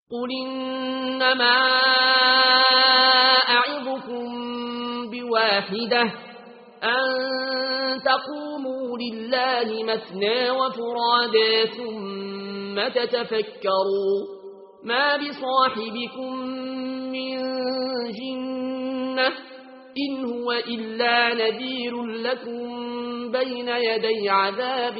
قل إنما أعظكم بواحدة أن تقوموا لله مثنى وفرادا ثم تتفكروا ما بصاحبكم من جنة إن هو إلا نذير لكم بين يدي عذاب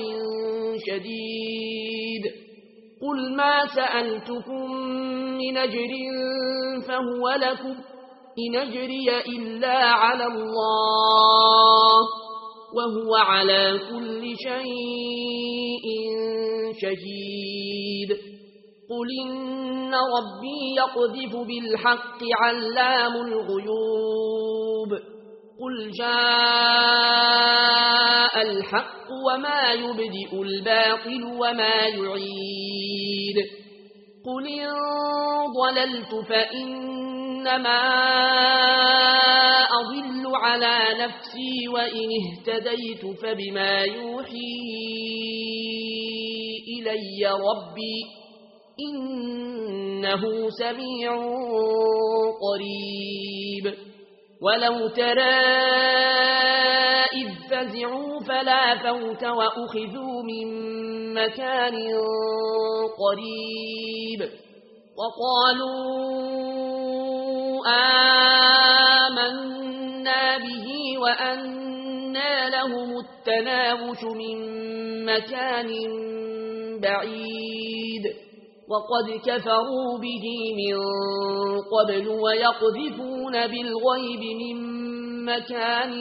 شديد قل ما سألتكم من أجر فهو لكم إن أجري إلا على الله وهو على كل شيء شهيد قل إن ربي يقذف بالحق علام الغيوب قل جاء الحق وما يبدئ الباطل وما يعيد قل إن ضللت فإنما أضل على نفسي وإن اهتديت فبما يوحي إلي ربي إنه سميع قريب ولو ترى إذ فزعوا فلا فوت وأخذوا من مكان قريب وقالوا آمنا به وأنى لهم التناوش من مكان بعيد وقد كفروا به من قبل ويقذفون بالغيب من مكان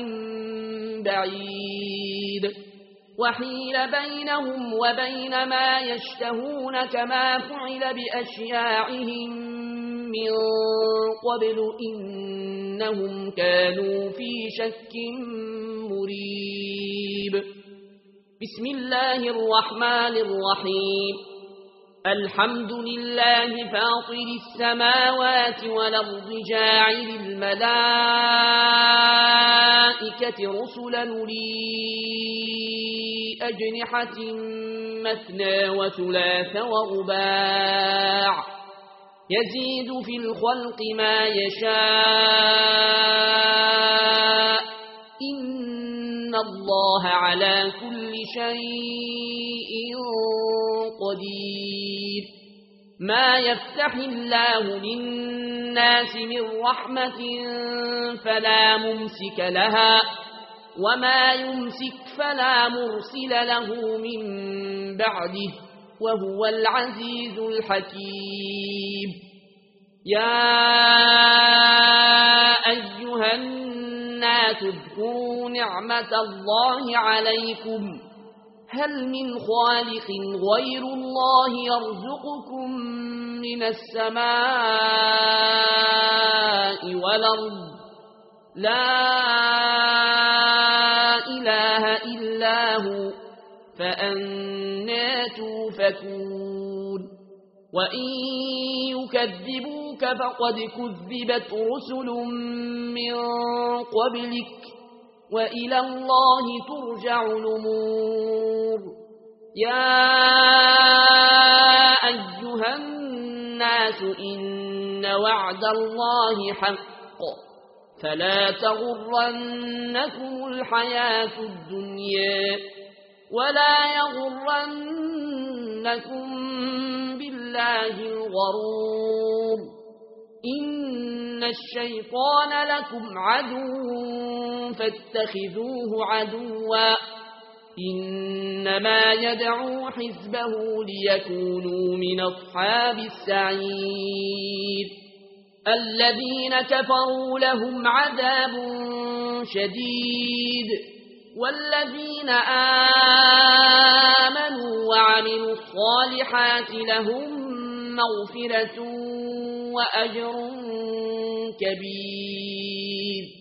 بعيد وحيل بينهم وبين ما يشتهون كما فعل بأشياعهم من قبل إنهم كانوا في شك مريب بسم الله الرحمن الرحيم الحمد لله فاطر السماوات والأرض جاعل الملائكة رسلا أولي أجنحة مثنى وثلاث ورباع يزيد في الخلق ما يشاء إن الله على كل شيء قدير ما يفتح الله للناس من رحمة فلا ممسك لها وما يمسك فلا مرسل له من بعده وهو العزيز الحكيم يا أيها الناس اذكروا نعمة الله عليكم هل من خالق غير الله يرزقكم من السماء والأرض لا إله إلا هو فأنى توفكون وإن يكذبوك فقد كذبت رسل من قبلك وإلى الله ترجع الأمور يا أيها الناس إن وعد الله حق فلا تغرنكم الحياة الدنيا ولا يغرنكم بالله الغرور إن الشيطان لكم عدو فاتخذوه عدوا إنما يدعو حزبه ليكونوا من أصحاب السعير الذين كفروا لهم عذاب شديد والذين آمنوا وعملوا الصالحات لهم مغفرة وأجر كبير